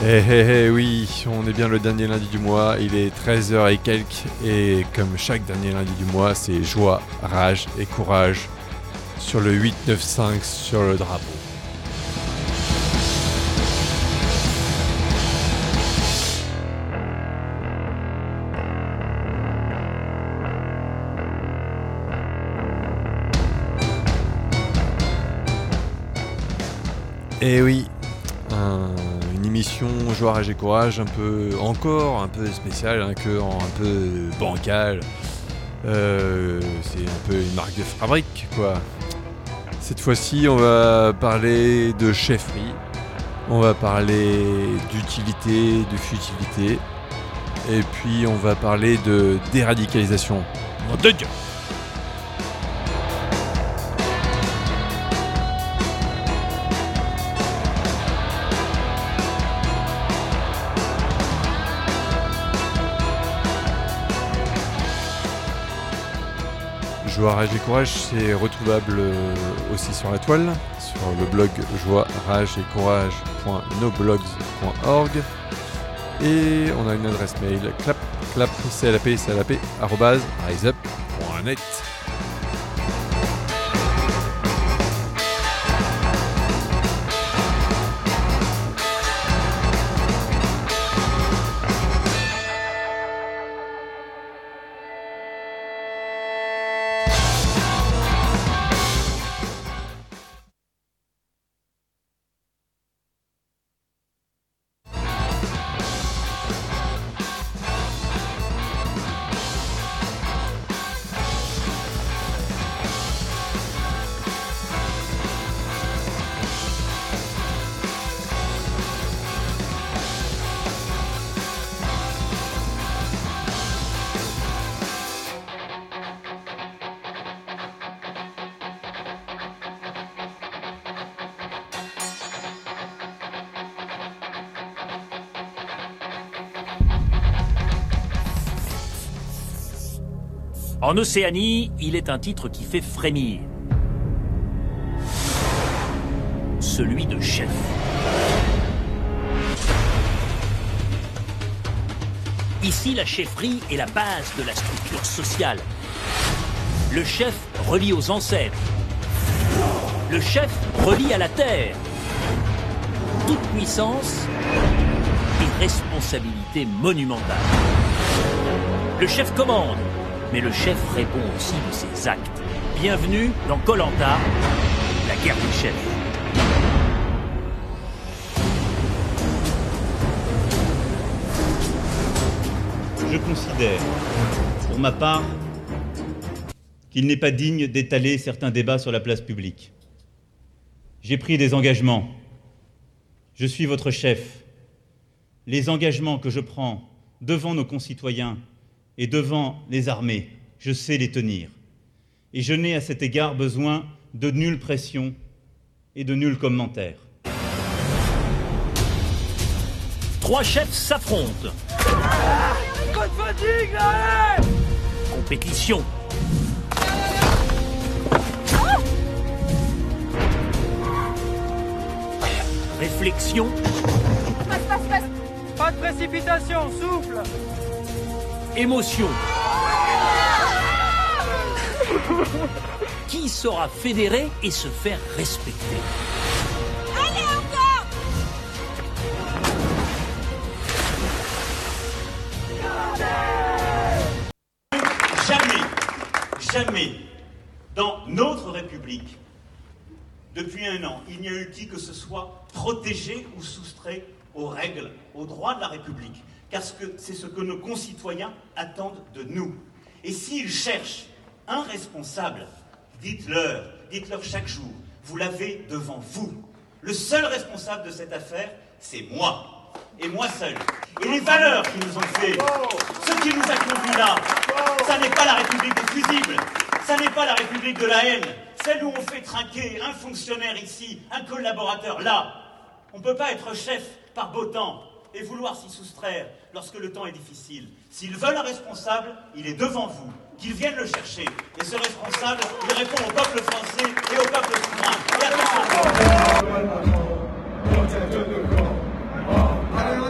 Oui, on est bien le dernier lundi du mois, il est 13h et quelques, et comme chaque dernier lundi du mois, c'est joie, rage et courage sur le 895 sur le drapeau. Et oui, une émission joie, rage et courage un peu spéciale, un peu bancale. C'est un peu une marque de fabrique, quoi. Cette fois-ci, on va parler de chefferie, on va parler d'utilité, de futilité, et puis on va parler de déradicalisation. Mon Dieu! Joie, rage et courage, c'est retrouvable aussi sur la toile, sur le blog joie, rage et courage.noblogs.org, et on a une adresse mail clap@riseup.net. En Océanie, il est un titre qui fait frémir. Celui de chef. Ici, la chefferie est la base de la structure sociale. Le chef relie aux ancêtres. Le chef relie à la terre. Toute puissance et responsabilité monumentale. Le chef commande. Mais le chef répond aussi de ses actes. Bienvenue dans Koh-Lanta, la guerre des chefs. Je considère, pour ma part, qu'il n'est pas digne d'étaler certains débats sur la place publique. J'ai pris des engagements. Je suis votre chef. Les engagements que je prends devant nos concitoyens et devant les armées, je sais les tenir. Et je n'ai à cet égard besoin de nulle pression et de nul commentaire. 3 chefs s'affrontent. Coup de fatigue, là, allez! Compétition. Réflexion. Passe. Pas de précipitation, souffle. Émotion. Qui saura fédérer et se faire respecter? Allez, encore! Jamais, dans notre République, depuis un an, il n'y a eu qui que ce soit protégé ou soustrait aux règles, aux droits de la République. Car c'est ce que nos concitoyens attendent de nous. Et s'ils cherchent un responsable, dites-leur chaque jour, vous l'avez devant vous. Le seul responsable de cette affaire, c'est moi, et moi seul. Et les valeurs qui nous ont fait, ce qui nous a conduits là, ça n'est pas la République des fusibles, ça n'est pas la République de la haine, celle où on fait trinquer un fonctionnaire ici, un collaborateur là. On ne peut pas être chef par beau temps et vouloir s'y soustraire lorsque le temps est difficile. S'ils veulent un responsable, il est devant vous, qu'ils viennent le chercher. Et ce responsable, il répond au peuple français et au peuple souverain. Et attention.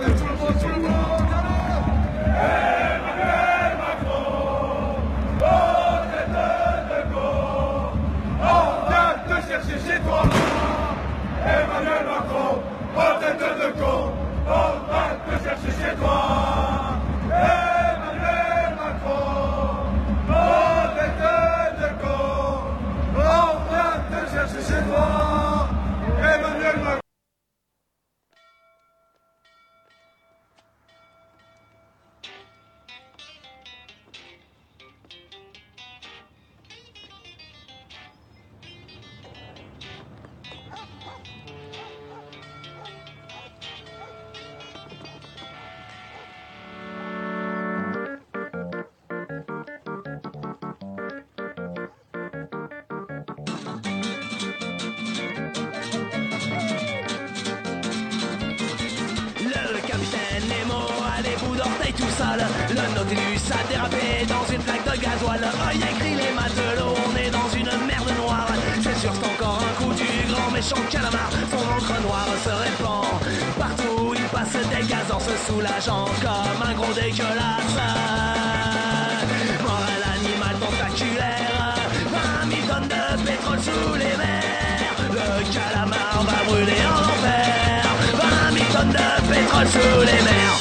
capitaine Nemo a des bouts d'orteils tout sales. Le Nautilus a dérapé dans une flaque de gasoil. Œil écrit les matelots, on est dans une merde noire. C'est sûr c'est encore un coup du grand méchant calamar. Son encre noire se répand partout, il passe des gaz en se soulageant comme un gros dégueulasse. Mort à l'animal tentaculaire, 20 000 tonnes de pétrole sous les mers. Le calamar va brûler en enfer, 20 000 tonnes de pétrole sous les mers.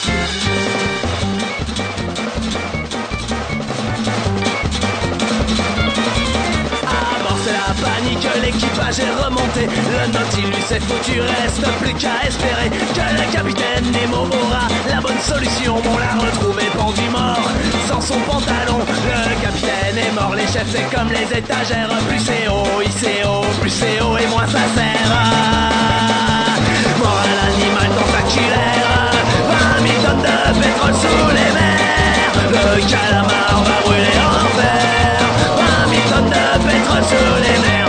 C'est la panique, l'équipage est remonté. Le Nautilus est foutu, reste plus qu'à espérer que le capitaine Nemo aura la bonne solution. On l'a retrouvé pendu mort, sans son pantalon. Le capitaine est mort, les chefs c'est comme les étagères. Plus c'est haut, plus c'est haut et moins ça sert. Mort à l'animal tentaculaire, 20 000 tonnes de pétrole sous les mers. Le calamar va brûler en enfer, 20 000 tonnes de pétrole sous les mers.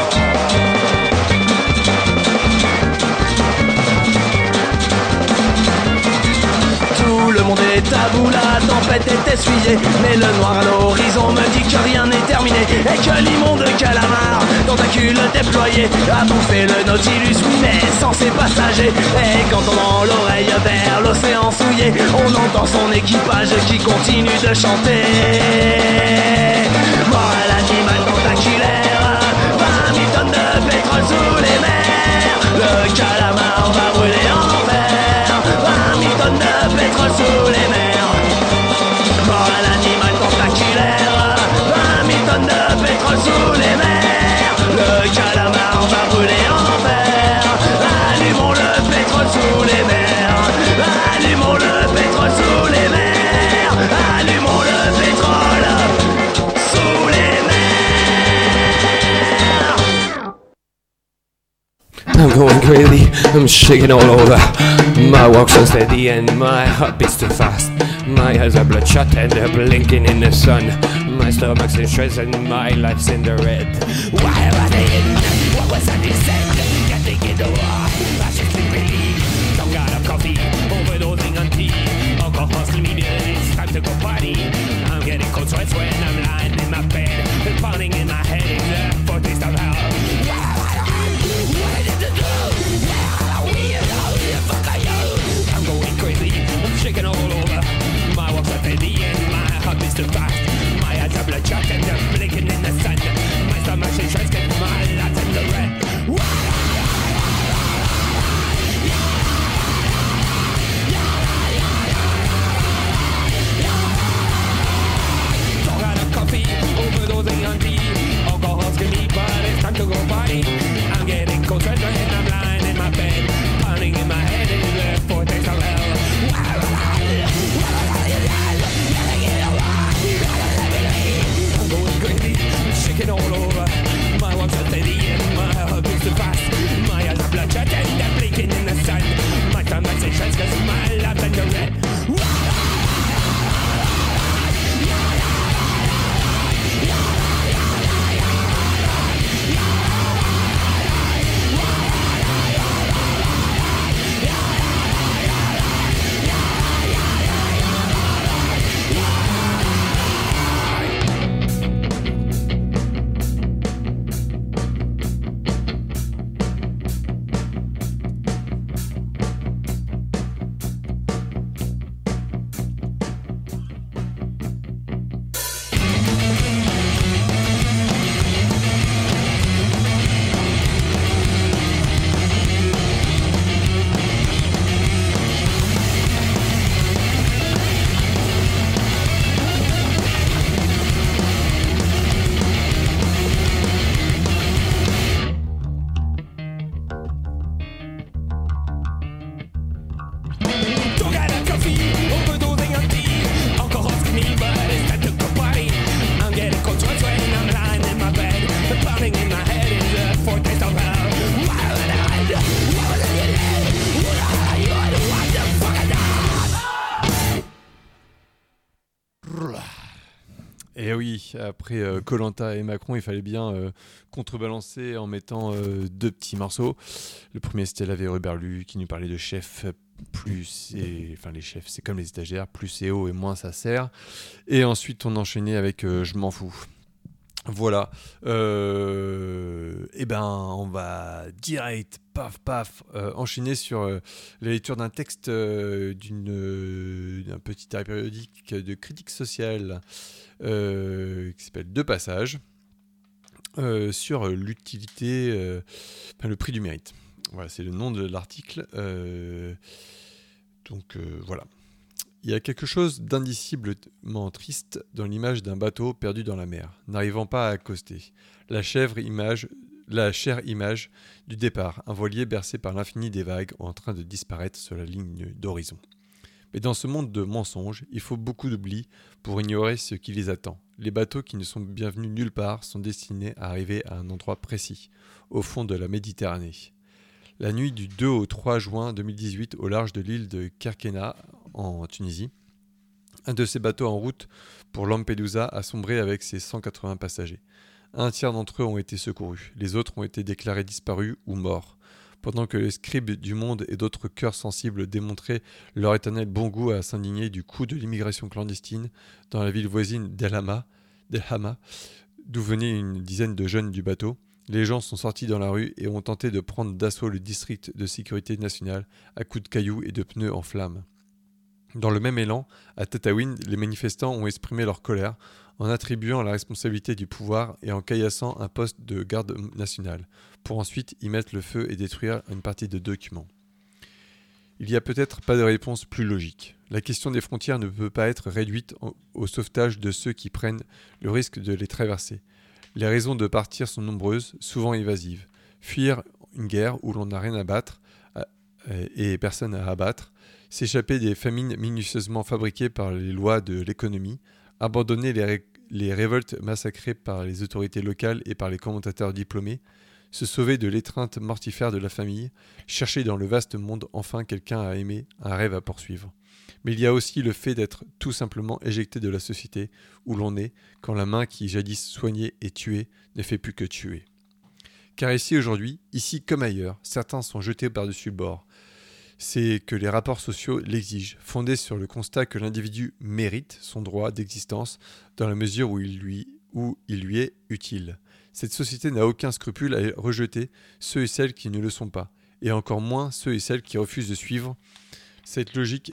Tout le monde est à bout, la tempête est essuyée. Mais le noir à l'horizon me dit que rien n'est terminé et que l'immonde calamar, tentacule déployé, a bouffé le Nautilus, oui mais sans ses passagers. Et quand on tend l'oreille vers l'océan souillé, on entend son équipage qui continue de chanter. Mort à l'animal tentaculaire, 20 000 tonnes de pétrole sous les mers. Le calamar va brûler en enfer, 20 000 tonnes de pétrole sous les mers. Mort à l'animal tentaculaire, 20 000 tonnes de pétrole sous les mers. Le calamar va brûler en enfer, allumons le pétrole sous les mers. Allumons le pétrole sous les mers. Allumons le pétrole sous les mers. I'm going crazy, I'm shaking all over. My walk's so steady and my heart beats too fast. My eyes are bloodshot and they're blinking in the sun. My stomach's in shreds and my life's in the red. Why am I in? What was I said? Can't take it over. I should sleep relief. Don't got a coffee, overdosing on tea. Alcohol's me, it's time to go party. I'm getting cold sweats when I'm lying in my bed. The pounding in my head is a foretaste of hell. What I did to do? I'm going crazy, I'm shaking all over. My walks are steady and my heart beats too fast. My eyes are bloodshot and they're blinking in the sun. My stomach's in shreds, get my lights in the red. Don't got a coffee, overdosing on tea. Alcohol's killing me, but it's time to go party. I'm getting cold sweats when I'm lying in my bed. Pounding in my head is the foretaste of hell. I'm going crazy, I'm shaking all over. My walks are steady and my heart beats too fast. My eyes are bloodshot and they're blinking in the sun. My stomach's in shreds 'cause my life's in the red. Et oui, après Koh-Lanta et Macron, il fallait bien contrebalancer en mettant deux petits morceaux. Le premier, c'était la Véru Berlu qui nous parlait de chef plus c'est... Enfin, les chefs, c'est comme les stagiaires, plus c'est haut et moins ça sert. Et ensuite, on enchaînait avec je m'en fous. Voilà. Et ben, on va direct, paf, enchaîner sur la lecture d'un texte d'un petit arrêt périodique de critique sociale qui s'appelle Deux passages sur l'utilité, le prix du mérite. Voilà, c'est le nom de l'article. Donc voilà. Il y a quelque chose d'indiciblement triste dans l'image d'un bateau perdu dans la mer, n'arrivant pas à accoster. La chère image du départ, un voilier bercé par l'infini des vagues en train de disparaître sur la ligne d'horizon. Mais dans ce monde de mensonges, il faut beaucoup d'oubli pour ignorer ce qui les attend. Les bateaux qui ne sont bienvenus nulle part sont destinés à arriver à un endroit précis, au fond de la Méditerranée. La nuit du 2 au 3 juin 2018 au large de l'île de Kerkena en Tunisie, un de ces bateaux en route pour Lampedusa a sombré avec ses 180 passagers. Un tiers d'entre eux ont été secourus, les autres ont été déclarés disparus ou morts. Pendant que les scribes du monde et d'autres cœurs sensibles démontraient leur éternel bon goût à s'indigner du coût de l'immigration clandestine dans la ville voisine d'El Hama, d'où venaient une dizaine de jeunes du bateau, les gens sont sortis dans la rue et ont tenté de prendre d'assaut le district de sécurité nationale à coups de cailloux et de pneus en flammes. Dans le même élan, à Tataouine, les manifestants ont exprimé leur colère en attribuant la responsabilité du pouvoir et en caillassant un poste de garde nationale, pour ensuite y mettre le feu et détruire une partie de documents. Il n'y a peut-être pas de réponse plus logique. La question des frontières ne peut pas être réduite au sauvetage de ceux qui prennent le risque de les traverser. Les raisons de partir sont nombreuses, souvent évasives. Fuir une guerre où l'on n'a rien à battre et personne à abattre, s'échapper des famines minutieusement fabriquées par les lois de l'économie, abandonner les révoltes massacrées par les autorités locales et par les commentateurs diplômés, se sauver de l'étreinte mortifère de la famille, chercher dans le vaste monde enfin quelqu'un à aimer, un rêve à poursuivre. Mais il y a aussi le fait d'être tout simplement éjecté de la société où l'on est quand la main qui jadis soignait et tuait ne fait plus que tuer. Car ici aujourd'hui, ici comme ailleurs, certains sont jetés par-dessus le bord. C'est que les rapports sociaux l'exigent, fondés sur le constat que l'individu mérite son droit d'existence dans la mesure où il lui est utile. Cette société n'a aucun scrupule à rejeter ceux et celles qui ne le sont pas, et encore moins ceux et celles qui refusent de suivre cette logique.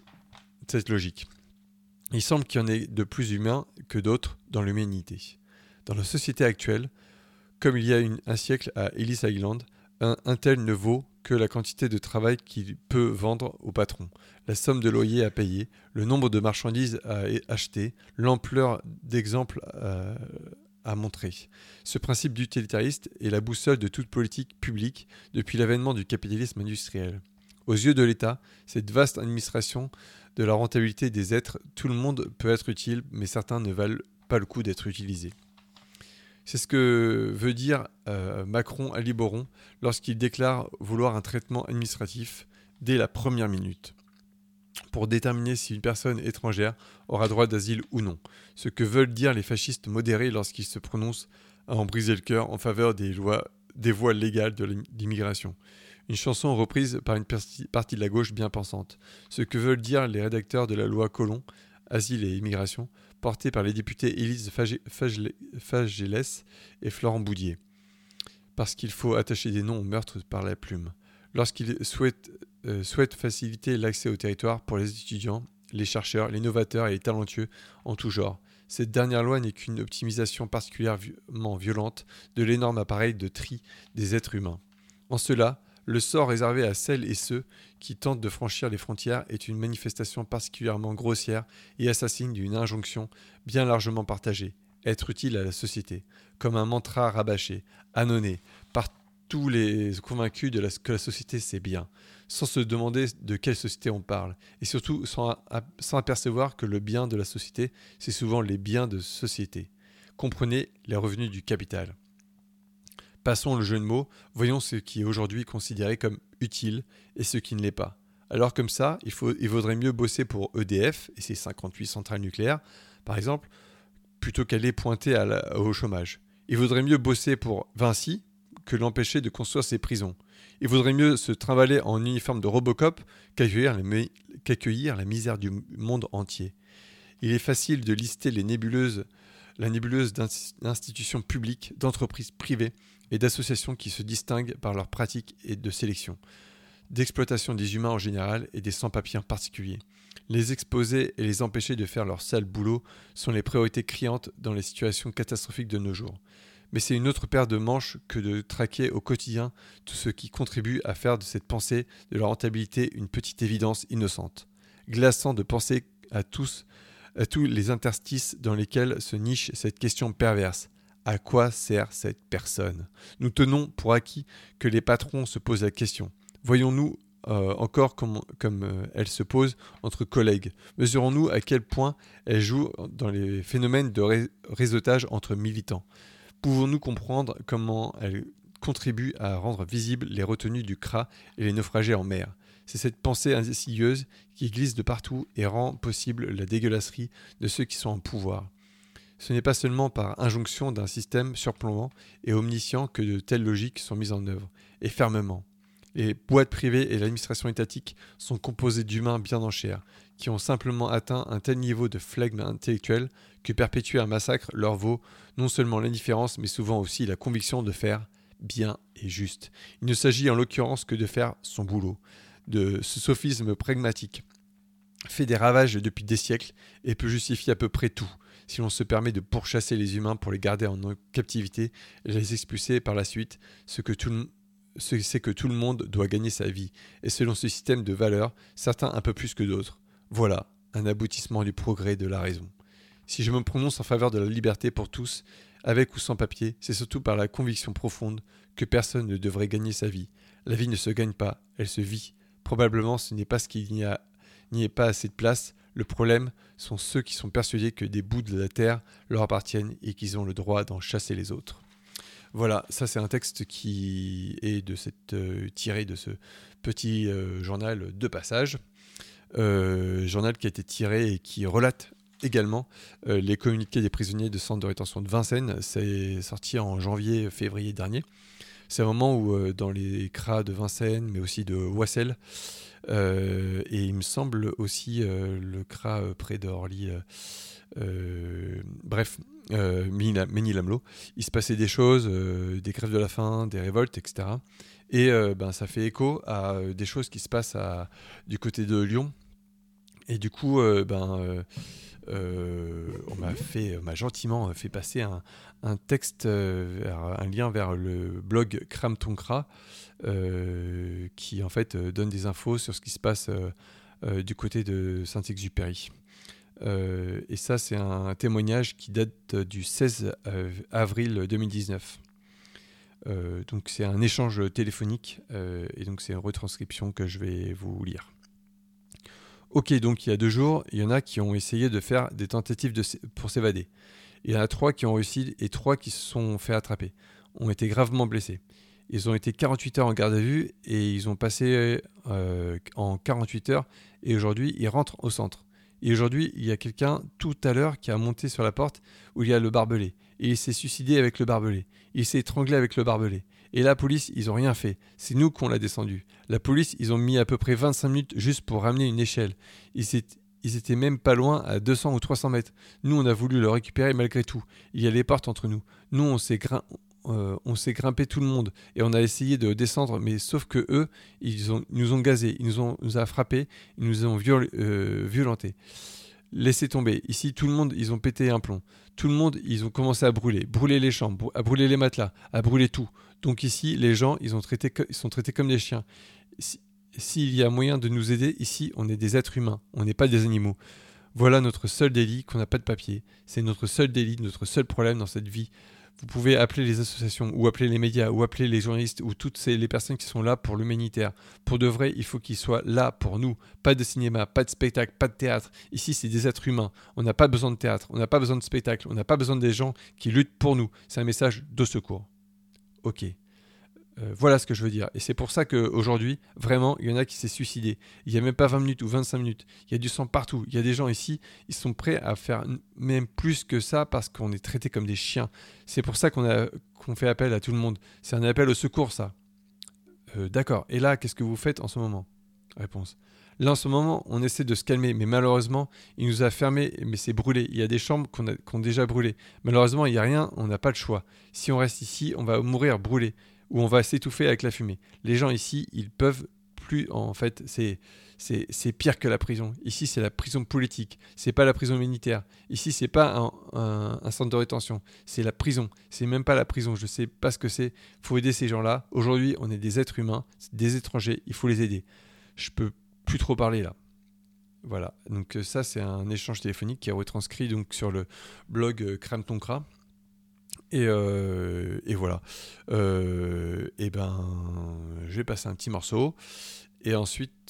Il semble qu'il y en ait de plus humains que d'autres dans l'humanité. Dans la société actuelle, comme il y a un siècle à Ellis Island, un tel ne vaut que la quantité de travail qu'il peut vendre au patron, la somme de loyer à payer, le nombre de marchandises à acheter, l'ampleur d'exemples à montrer. Ce principe d'utilitariste est la boussole de toute politique publique depuis l'avènement du capitalisme industriel. Aux yeux de l'État, cette vaste administration de la rentabilité des êtres, tout le monde peut être utile, mais certains ne valent pas le coup d'être utilisés. C'est ce que veut dire Macron à Liboron lorsqu'il déclare vouloir un traitement administratif dès la première minute, pour déterminer si une personne étrangère aura droit d'asile ou non. Ce que veulent dire les fascistes modérés lorsqu'ils se prononcent à en briser le cœur en faveur des voies légales de l'immigration. Une chanson reprise par une partie de la gauche bien pensante. Ce que veulent dire les rédacteurs de la loi Collomb, Asile et Immigration, portée par les députés Élise Fagélès et Florent Boudier. Parce qu'il faut attacher des noms aux meurtres par la plume. Lorsqu'ils souhaitent faciliter l'accès au territoire pour les étudiants, les chercheurs, les novateurs et les talentueux en tout genre. Cette dernière loi n'est qu'une optimisation particulièrement violente de l'énorme appareil de tri des êtres humains. En cela, le sort réservé à celles et ceux qui tentent de franchir les frontières est une manifestation particulièrement grossière et assassine d'une injonction bien largement partagée, être utile à la société, comme un mantra rabâché, annonné, par tous les convaincus que la société c'est bien, sans se demander de quelle société on parle, et surtout sans apercevoir que le bien de la société, c'est souvent les biens de société. Comprenez les revenus du capital. Passons le jeu de mots, voyons ce qui est aujourd'hui considéré comme utile et ce qui ne l'est pas. Alors comme ça, il vaudrait mieux bosser pour EDF et ses 58 centrales nucléaires, par exemple, plutôt qu'aller pointer au chômage. Il vaudrait mieux bosser pour Vinci que l'empêcher de construire ses prisons. Il vaudrait mieux se trimballer en uniforme de Robocop qu'accueillir la misère du monde entier. Il est facile de lister la nébuleuse d'institutions publiques, d'entreprises privées et d'associations qui se distinguent par leurs pratiques et de sélection, d'exploitation des humains en général et des sans-papiers en particulier. Les exposer et les empêcher de faire leur sale boulot sont les priorités criantes dans les situations catastrophiques de nos jours. Mais c'est une autre paire de manches que de traquer au quotidien tout ce qui contribue à faire de cette pensée de la rentabilité une petite évidence innocente. Glaçant de penser à tous les interstices dans lesquels se niche cette question perverse. À quoi sert cette personne ? Nous tenons pour acquis que les patrons se posent la question. Voyons-nous encore comme elle se pose entre collègues. Mesurons-nous à quel point elle joue dans les phénomènes de réseautage entre militants. Pouvons-nous comprendre comment elle contribue à rendre visibles les retenues du CRA et les naufragés en mer ? C'est cette pensée insidieuse qui glisse de partout et rend possible la dégueulasserie de ceux qui sont en pouvoir. Ce n'est pas seulement par injonction d'un système surplombant et omniscient que de telles logiques sont mises en œuvre, et fermement. Les boîtes privées et l'administration étatique sont composées d'humains bien en chair, qui ont simplement atteint un tel niveau de flegme intellectuel que perpétuer un massacre leur vaut non seulement l'indifférence, mais souvent aussi la conviction de faire bien et juste. Il ne s'agit en l'occurrence que de faire son boulot. De ce sophisme pragmatique fait des ravages depuis des siècles et peut justifier à peu près tout, si l'on se permet de pourchasser les humains pour les garder en captivité et les expulser par la suite, c'est que tout le monde doit gagner sa vie, et selon ce système de valeurs, certains un peu plus que d'autres. Voilà, un aboutissement du progrès de la raison. Si je me prononce en faveur de la liberté pour tous, avec ou sans papier, c'est surtout par la conviction profonde que personne ne devrait gagner sa vie. La vie ne se gagne pas, elle se vit. Probablement ce n'est pas ce qu'il n'y ait pas assez de place. Le problème sont ceux qui sont persuadés que des bouts de la terre leur appartiennent et qu'ils ont le droit d'en chasser les autres. Voilà, ça c'est un texte qui est tiré de ce petit journal de passage. Journal qui a été tiré et qui relate également les communiqués des prisonniers de centre de rétention de Vincennes. C'est sorti en janvier-février dernier. C'est un moment où dans les CRA de Vincennes, mais aussi de Oissel, et il me semble aussi le CRA près d'Orly, Ménil-Amelot, il se passait des choses, des grèves de la faim, des révoltes, etc. Et ça fait écho à des choses qui se passent du côté de Lyon. Et du coup, on m'a gentiment fait passer un texte, un lien vers le blog Crame ton Cra, qui en fait donne des infos sur ce qui se passe du côté de Saint-Exupéry. Et ça, c'est un témoignage qui date du 16 avril 2019. Donc c'est un échange téléphonique, et donc c'est une retranscription que je vais vous lire. Ok, donc il y a 2 jours, il y en a qui ont essayé de faire des tentatives pour s'évader. Il y en a 3 qui ont réussi et 3 qui se sont fait attraper, ont été gravement blessés. Ils ont été 48 heures en garde à vue et ils ont passé en 48 heures et aujourd'hui ils rentrent au centre. Et aujourd'hui il y a quelqu'un tout à l'heure qui a monté sur la porte où il y a le barbelé. Et il s'est suicidé avec le barbelé. Il s'est étranglé avec le barbelé. Et la police, ils ont rien fait. C'est nous qu'on l'a descendu. La police, ils ont mis à peu près 25 minutes juste pour ramener une échelle. Ils étaient même pas loin, à 200 ou 300 mètres. Nous, on a voulu le récupérer malgré tout. Il y a les portes entre nous. Nous, on s'est grimpé tout le monde. Et on a essayé de descendre, mais sauf que eux, ils nous ont gazés. Ils nous ont frappés. Ils nous ont violentés. Laissez tomber. Ici, tout le monde, ils ont pété un plomb. Tout le monde, ils ont commencé à brûler les chambres, à brûler les matelas, à brûler tout. Donc ici, les gens, ils sont traités comme des chiens. S'il y a moyen de nous aider, ici, on est des êtres humains, on n'est pas des animaux. Voilà notre seul délit, qu'on n'a pas de papier. C'est notre seul délit, notre seul problème dans cette vie. Vous pouvez appeler les associations, ou appeler les médias, ou appeler les journalistes, ou toutes les personnes qui sont là pour l'humanitaire. Pour de vrai, il faut qu'ils soient là pour nous. Pas de cinéma, pas de spectacle, pas de théâtre. Ici, c'est des êtres humains. On n'a pas besoin de théâtre, on n'a pas besoin de spectacle, on n'a pas besoin des gens qui luttent pour nous. C'est un message de secours. Ok. Voilà ce que je veux dire. Et c'est pour ça qu'aujourd'hui, vraiment, il y en a qui s'est suicidé. Il n'y a même pas 20 minutes ou 25 minutes. Il y a du sang partout. Il y a des gens ici, ils sont prêts à faire même plus que ça parce qu'on est traités comme des chiens. C'est pour ça qu'on fait appel à tout le monde. C'est un appel au secours, ça. D'accord. Et là, qu'est-ce que vous faites en ce moment ? Réponse. Là, en ce moment, on essaie de se calmer. Mais malheureusement, il nous a fermés, mais c'est brûlé. Il y a des chambres qu'on a déjà brûlées. Malheureusement, il n'y a rien. On n'a pas le choix. Si on reste ici, on va mourir brûlé. Ou on va s'étouffer avec la fumée. Les gens ici, ils peuvent plus... En fait, c'est pire que la prison. Ici, c'est la prison politique. C'est pas la prison militaire. Ici, c'est pas un centre de rétention. C'est la prison. C'est même pas la prison. Je sais pas ce que c'est. Faut aider ces gens-là. Aujourd'hui, on est des êtres humains, des étrangers. Il faut les aider. Je peux plus trop parler là. Voilà. Donc ça, c'est un échange téléphonique qui est retranscrit donc sur le blog Crame ton Cra. Et voilà. Et ben, je vais passer un petit morceau. Et ensuite,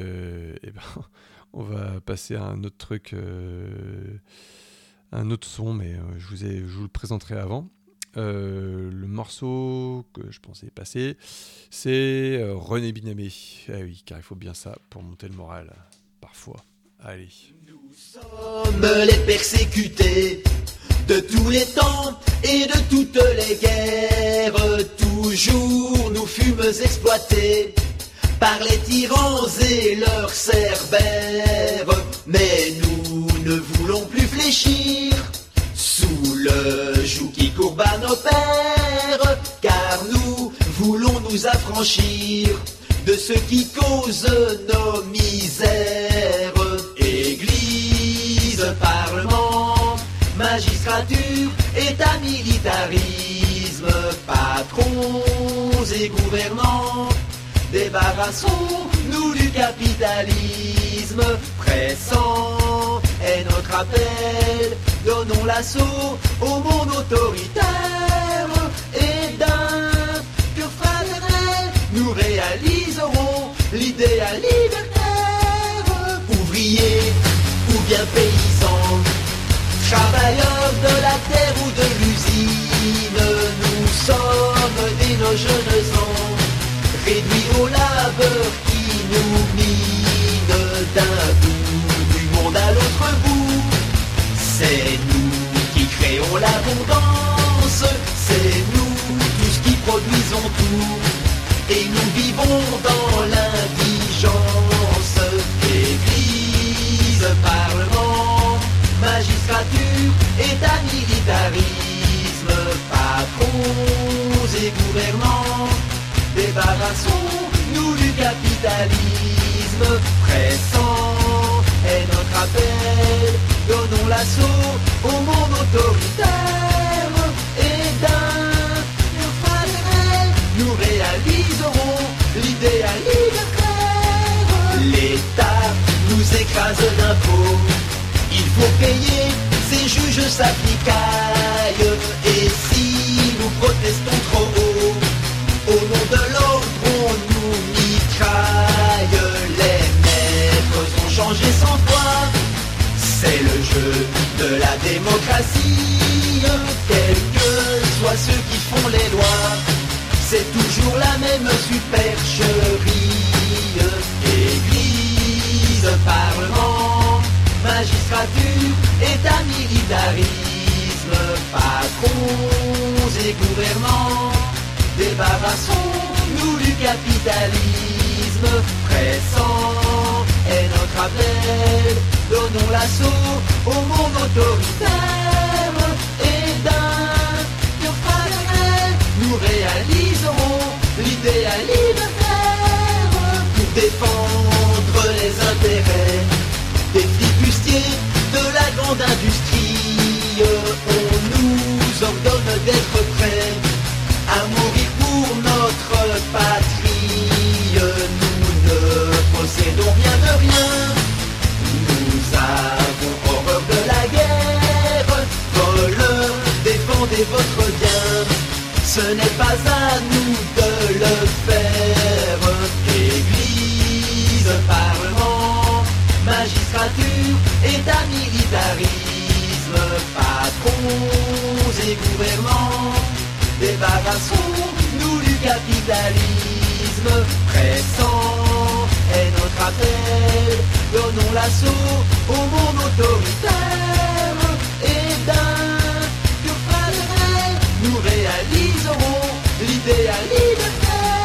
on va passer à un autre truc, un autre son, mais je vous le présenterai avant. Le morceau que je pensais passer, c'est René Binamé. Ah oui, car il faut bien ça pour monter le moral, parfois. Allez. Nous sommes les persécutés de tous les temps et de toutes les guerres. Toujours nous fûmes exploités par les tyrans et leurs cerbères. Mais nous ne voulons plus fléchir sous le joug qui courbe à nos pères, car nous voulons nous affranchir de ce qui cause nos misères. Église, parlement, magistrature, état, militarisme, patrons et gouvernants, débarrassons-nous du capitalisme. Pressant est notre appel, donnons l'assaut au monde autoritaire. Et d'un cœur fraternel, nous réaliserons l'idéal libertaire. Ouvriers ou bien paysans, travailleurs de la terre ou de l'usine, nous sommes dès nos jeunes ans réduits au labeur qui nous mine. D'un bout du monde à l'autre bout, c'est nous qui créons l'abondance, c'est nous tous qui produisons tout, et nous vivons dans l'indigence. Église, parlement, magistrature, état, militarisme, patrons et gouvernants, débarrassons-nous du capitalisme. Pressant est notre appel, donnons l'assaut au monde autoritaire. Et d'un cœur fraternel, nous réaliserons l'idéal libertaire. L'État nous écrase d'impôts, il faut payer, ces juges s'appliquaillent. Et si nous protestons trop haut, au nom de l'ordre on nous mitraille. Les maîtres ont changé 100 fois, c'est le jeu de la démocratie. Quels que soient ceux qui font les lois, c'est toujours la même supercherie. Église, parlement, magistrature, état, militarisme, patrons et gouvernants, débarrassons-nous du capitalisme. Pressant est notre appel, donnons l'assaut au monde autoritaire. Et d'un cœur fraternel, nous réaliserons l'idéal libertaire. Pour défendre les intérêts des flibustiers de la grande industrie, on nous ordonne d'être prêts à mourir pour notre patrie. Nous ne possédons rien de rien, nous avons horreur de la guerre. Voleurs, défendez votre bien, ce n'est pas à nous de le faire. Église, parlement, magistrature, état, militarisme, patrons et gouvernants, débarrassons-nous du capitalisme pressant est notre appel. Donnons l'assaut au monde autoritaire et d'un pur fraternel, nous réaliserons l'idéal libertaire.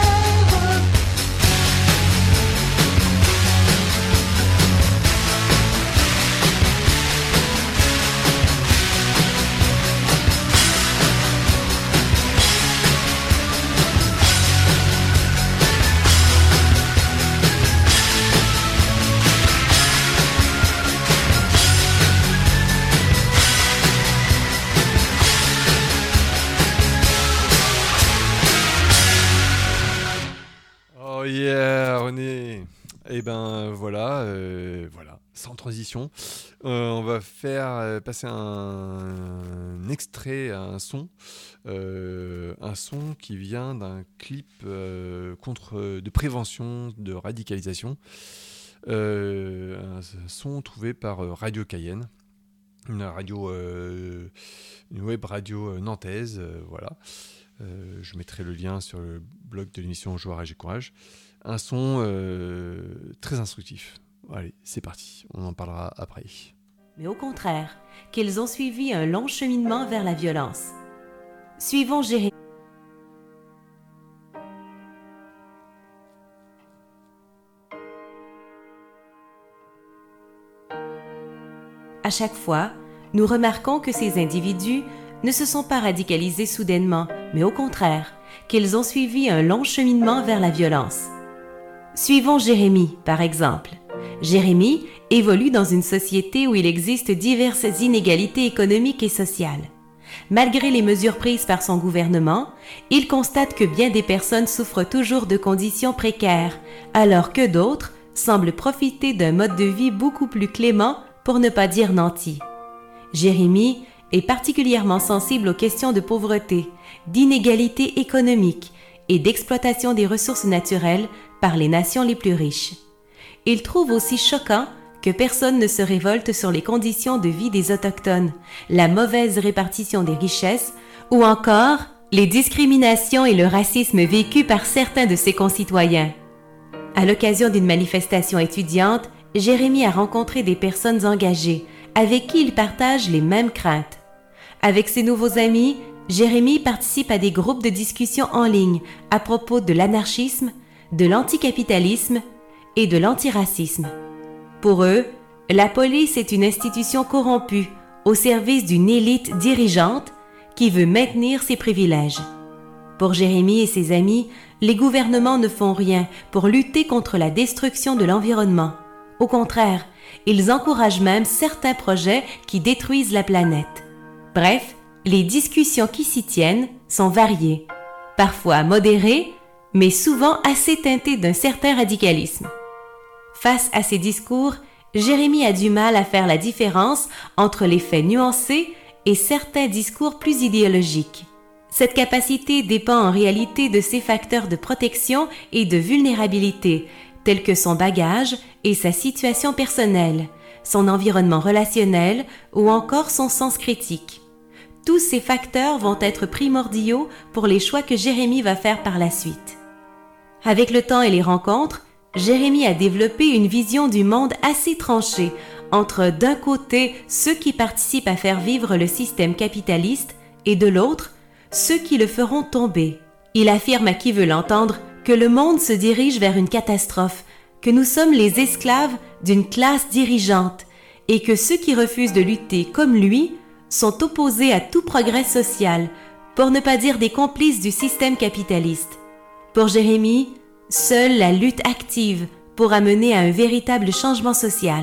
Oh yeah, René. Et ben voilà, sans transition. On va faire passer un extrait, un son qui vient d'un clip de prévention de radicalisation. Un son trouvé par Radio Cayenne, une web radio nantaise, voilà. Je mettrai le lien sur le blog de l'émission Joie, Rage et Courage. Un son très instructif. Allez, c'est parti, on en parlera après. Mais au contraire, qu'ils ont suivi un long cheminement vers la violence. Suivons Jérémie. À chaque fois, nous remarquons que ces individus ne se sont pas radicalisés soudainement, mais au contraire, qu'ils ont suivi un long cheminement vers la violence. Suivons Jérémie, par exemple. Jérémie évolue dans une société où il existe diverses inégalités économiques et sociales. Malgré les mesures prises par son gouvernement, il constate que bien des personnes souffrent toujours de conditions précaires, alors que d'autres semblent profiter d'un mode de vie beaucoup plus clément, pour ne pas dire nanti. Jérémie est particulièrement sensible aux questions de pauvreté, d'inégalité économique et d'exploitation des ressources naturelles par les nations les plus riches. Il trouve aussi choquant que personne ne se révolte sur les conditions de vie des Autochtones, la mauvaise répartition des richesses ou encore les discriminations et le racisme vécus par certains de ses concitoyens. À l'occasion d'une manifestation étudiante, Jérémie a rencontré des personnes engagées avec qui il partage les mêmes craintes. Avec ses nouveaux amis, Jérémie participe à des groupes de discussion en ligne à propos de l'anarchisme, de l'anticapitalisme et de l'antiracisme. Pour eux, la police est une institution corrompue au service d'une élite dirigeante qui veut maintenir ses privilèges. Pour Jérémie et ses amis, les gouvernements ne font rien pour lutter contre la destruction de l'environnement. Au contraire, ils encouragent même certains projets qui détruisent la planète. Bref, les discussions qui s'y tiennent sont variées, parfois modérées, mais souvent assez teintées d'un certain radicalisme. Face à ces discours, Jérémie a du mal à faire la différence entre les faits nuancés et certains discours plus idéologiques. Cette capacité dépend en réalité de ses facteurs de protection et de vulnérabilité, tels que son bagage et sa situation personnelle, son environnement relationnel ou encore son sens critique. Tous ces facteurs vont être primordiaux pour les choix que Jérémie va faire par la suite. Avec le temps et les rencontres, Jérémie a développé une vision du monde assez tranchée entre d'un côté ceux qui participent à faire vivre le système capitaliste et de l'autre ceux qui le feront tomber. Il affirme à qui veut l'entendre que le monde se dirige vers une catastrophe, que nous sommes les esclaves d'une classe dirigeante et que ceux qui refusent de lutter comme lui sont opposés à tout progrès social, pour ne pas dire des complices du système capitaliste. Pour Jérémie, seule la lutte active pourra mener à un véritable changement social.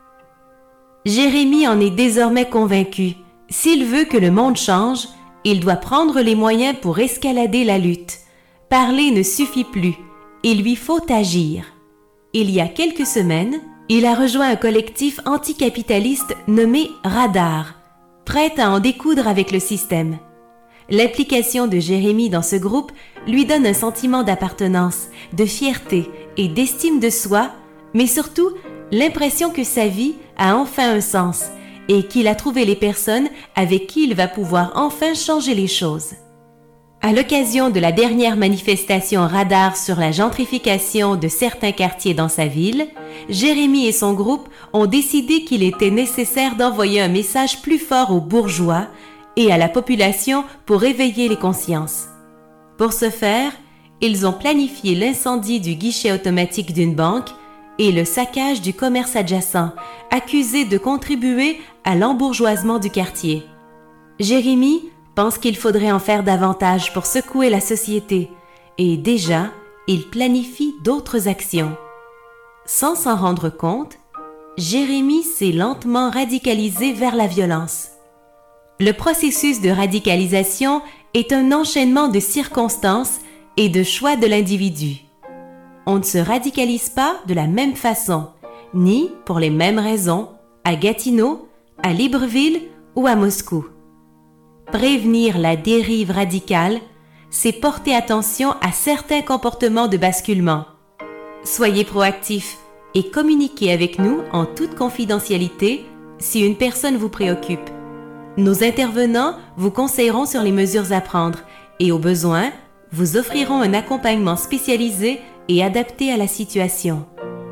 Jérémie en est désormais convaincu. S'il veut que le monde change, il doit prendre les moyens pour escalader la lutte. Parler ne suffit plus, il lui faut agir. Il y a quelques semaines, il a rejoint un collectif anticapitaliste nommé Radar, prêt à en découdre avec le système. L'implication de Jérémie dans ce groupe lui donne un sentiment d'appartenance, de fierté et d'estime de soi, mais surtout l'impression que sa vie a enfin un sens et qu'il a trouvé les personnes avec qui il va pouvoir enfin changer les choses. À l'occasion de la dernière manifestation radar sur la gentrification de certains quartiers dans sa ville, Jérémy et son groupe ont décidé qu'il était nécessaire d'envoyer un message plus fort aux bourgeois et à la population pour éveiller les consciences. Pour ce faire, ils ont planifié l'incendie du guichet automatique d'une banque et le saccage du commerce adjacent, accusés de contribuer à l'embourgeoisement du quartier. Jérémy pense qu'il faudrait en faire davantage pour secouer la société et déjà, il planifie d'autres actions. Sans s'en rendre compte, Jérémy s'est lentement radicalisé vers la violence. Le processus de radicalisation est un enchaînement de circonstances et de choix de l'individu. On ne se radicalise pas de la même façon, ni pour les mêmes raisons, à Gatineau, à Libreville ou à Moscou. Prévenir la dérive radicale, c'est porter attention à certains comportements de basculement. Soyez proactifs et communiquez avec nous en toute confidentialité si une personne vous préoccupe. Nos intervenants vous conseilleront sur les mesures à prendre et au besoin, vous offriront un accompagnement spécialisé et adapté à la situation.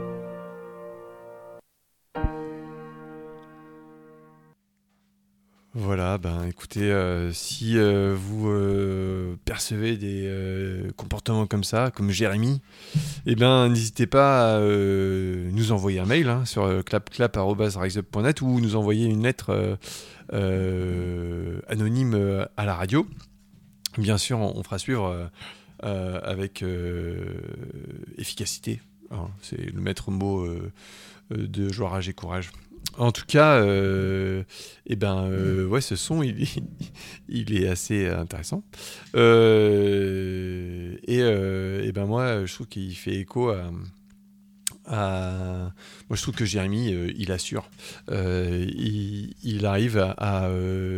Voilà, écoutez, si vous percevez des comportements comme ça, comme Jérémy, n'hésitez pas à nous envoyer un mail sur clapclap@riseup.net ou nous envoyer une lettre anonyme à la radio. Bien sûr, on fera suivre avec efficacité. C'est le maître mot de Joie, Rage et Courage. En tout cas, ce son, il est assez intéressant. Moi, je trouve qu'il fait écho moi, je trouve que Jérémy, il assure. Il arrive à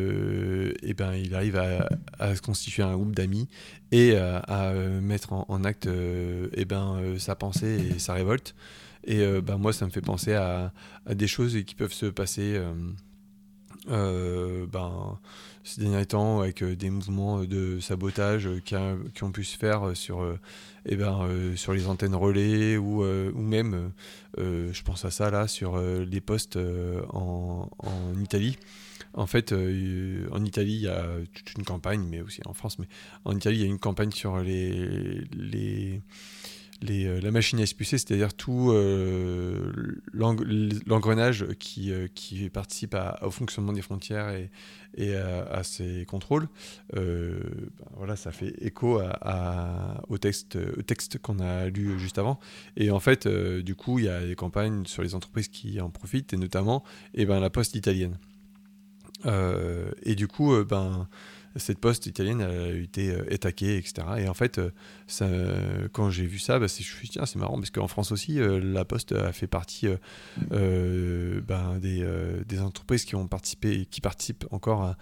se constituer un groupe d'amis et à mettre en acte sa pensée et sa révolte. Et moi, ça me fait penser à des choses qui peuvent se passer ces derniers temps avec des mouvements de sabotage qui ont pu se faire sur les antennes relais ou même, je pense à ça là, sur les postes en Italie. En fait, en Italie, il y a toute une campagne, mais aussi en France, mais en Italie, il y a une campagne sur la machine à expulser, c'est-à-dire tout l'engrenage qui participe au fonctionnement des frontières et à ces contrôles. Ça fait écho au texte qu'on a lu juste avant. Et en fait, du coup, il y a des campagnes sur les entreprises qui en profitent, et notamment la Poste italienne. Et du coup, cette poste italienne a été attaquée, etc. Et en fait, quand j'ai vu ça, je me suis dit, tiens, c'est marrant, parce qu'en France aussi, la Poste a fait partie des entreprises qui participent encore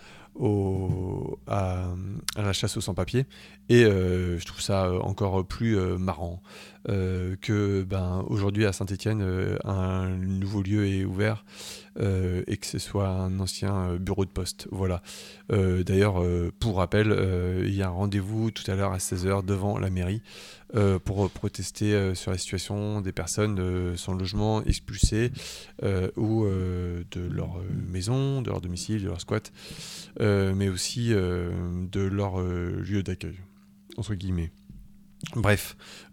à la chasse aux sans-papiers. Et je trouve ça encore plus marrant que aujourd'hui à Saint-Étienne, un nouveau lieu est ouvert et que ce soit un ancien bureau de poste. Voilà. D'ailleurs, pour rappel, il y a un rendez-vous tout à l'heure à 16h devant la mairie pour protester sur la situation des personnes sans logement, expulsées ou de leur maison, de leur domicile, de leur squat, mais aussi de leur lieu d'accueil, entre guillemets. Bref,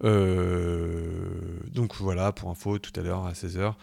donc voilà, pour info, tout à l'heure à 16h,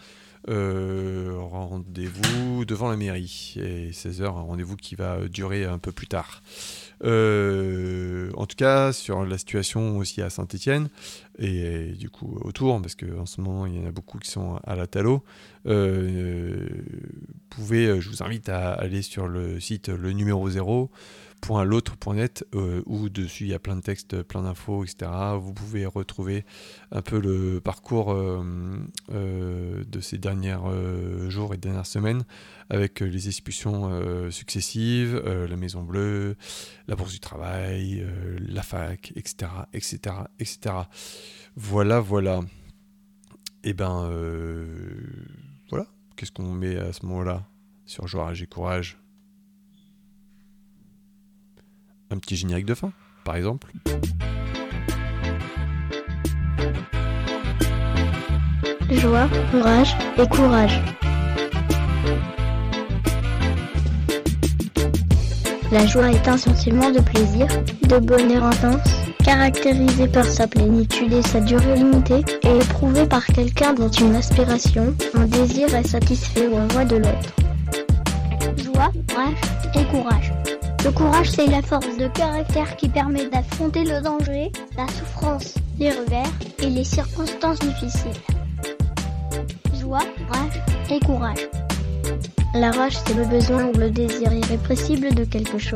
rendez-vous devant la mairie, et 16h, un rendez-vous qui va durer un peu plus tard. En tout cas, sur la situation aussi à Saint-Étienne, et du coup autour, parce qu'en ce moment, il y en a beaucoup qui sont à la Talo, je vous invite à aller sur le site le numéro 0.l'autre.net où dessus il y a plein de textes, plein d'infos, etc. Vous pouvez retrouver un peu le parcours de ces derniers jours et dernières semaines avec les expulsions successives, la Maison Bleue, la Bourse du Travail, la fac, etc., etc., etc. Voilà. Et voilà. Qu'est-ce qu'on met à ce moment-là sur Joie, Rage et Courage ? Un petit générique de fin. par exemple. Joie, rage et courage. La joie est un sentiment de plaisir, de bonheur intense, caractérisé par sa plénitude et sa durée limitée, et éprouvé par quelqu'un dont une aspiration, un désir est satisfait ou envoie de l'autre. Joie, rage et courage. Le courage, c'est la force de caractère qui permet d'affronter le danger, la souffrance, les revers et les circonstances difficiles. Joie, rage et courage. La rage, c'est le besoin ou le désir irrépressible de quelque chose.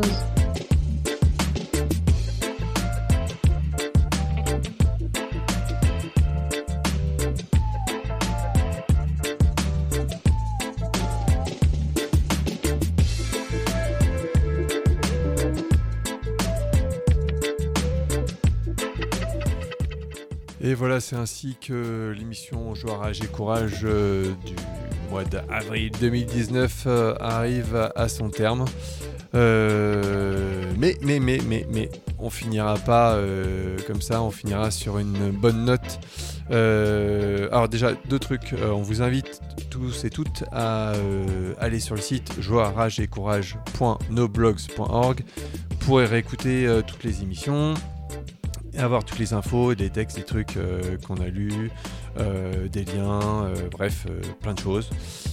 Et voilà, c'est ainsi que l'émission Joie, rage et courage du mois d'avril 2019 arrive à son terme. Mais on finira pas comme ça, on finira sur une bonne note. Alors déjà, deux trucs, on vous invite tous et toutes à aller sur le site joie-rage-et-courage.noblogs.org pour réécouter toutes les émissions, avoir toutes les infos, des textes, des trucs qu'on a lus, des liens, bref, plein de choses.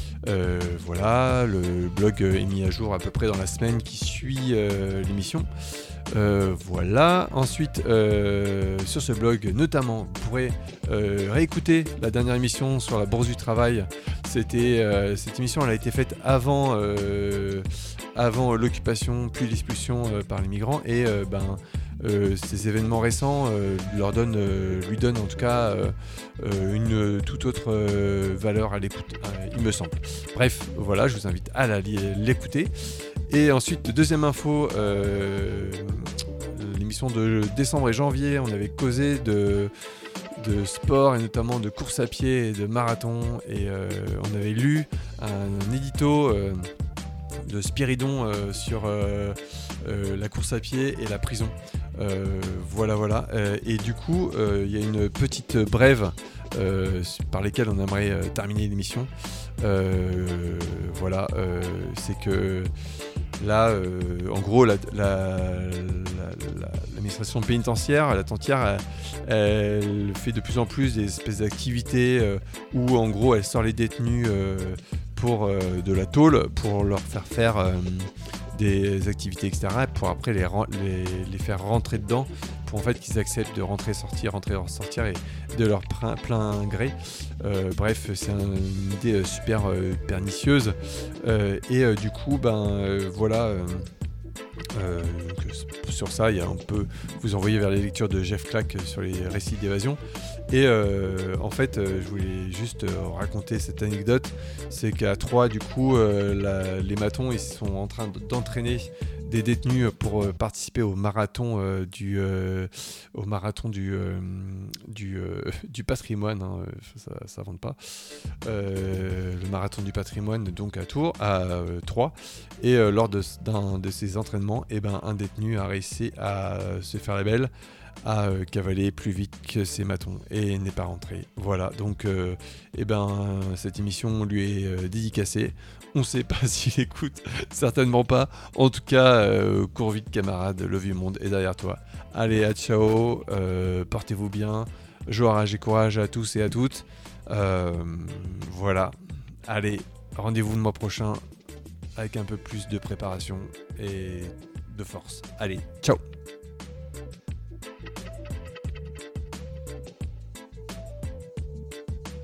Voilà, le blog est mis à jour à peu près dans la semaine qui suit l'émission. Voilà, ensuite sur ce blog notamment vous pourrez réécouter la dernière émission sur la bourse du travail. Cette émission elle a été faite avant l'occupation puis l'expulsion par les migrants et ces événements récents lui donnent en tout cas une toute autre valeur à l'écoute, il me semble. Bref, voilà, je vous invite à l'écouter. Et ensuite, deuxième info, l'émission de décembre et janvier, on avait causé de sport et notamment de course à pied et de marathon. Et on avait lu un édito de Spiridon sur la course à pied et la prison. Voilà. Et du coup, il y a une petite brève par lesquelles on aimerait terminer l'émission. Voilà, c'est que là, en gros, l'administration pénitentiaire, la tentière, elle fait de plus en plus des espèces d'activités où, en gros, elle sort les détenus pour de la tôle, pour leur faire des activités, etc., pour après les faire rentrer dedans, pour en fait qu'ils acceptent de rentrer, sortir et de leur plein gré. Bref, c'est une idée super pernicieuse et du coup, voilà. Donc, sur ça, on peut vous envoyer vers les lectures de Jeff Clack sur les récits d'évasion. Et en fait, je voulais juste raconter cette anecdote. C'est qu'à Troyes, du coup, les matons ils sont en train d'entraîner des détenus pour participer au marathon du patrimoine. Hein, ça invente pas. Le marathon du patrimoine, donc à Troyes. Et lors d'un de ces entraînements, un détenu a réussi à se faire la belle, à cavaler plus vite que ses matons et n'est pas rentré. Voilà, donc cette émission lui est dédicacée. On ne sait pas s'il écoute, certainement pas. En tout cas, cours vite camarade, le vieux monde est derrière toi. Allez, à ciao, portez-vous bien, joie, rage et courage à tous et à toutes. Voilà, allez, rendez-vous le mois prochain avec un peu plus de préparation et de force. Allez, ciao.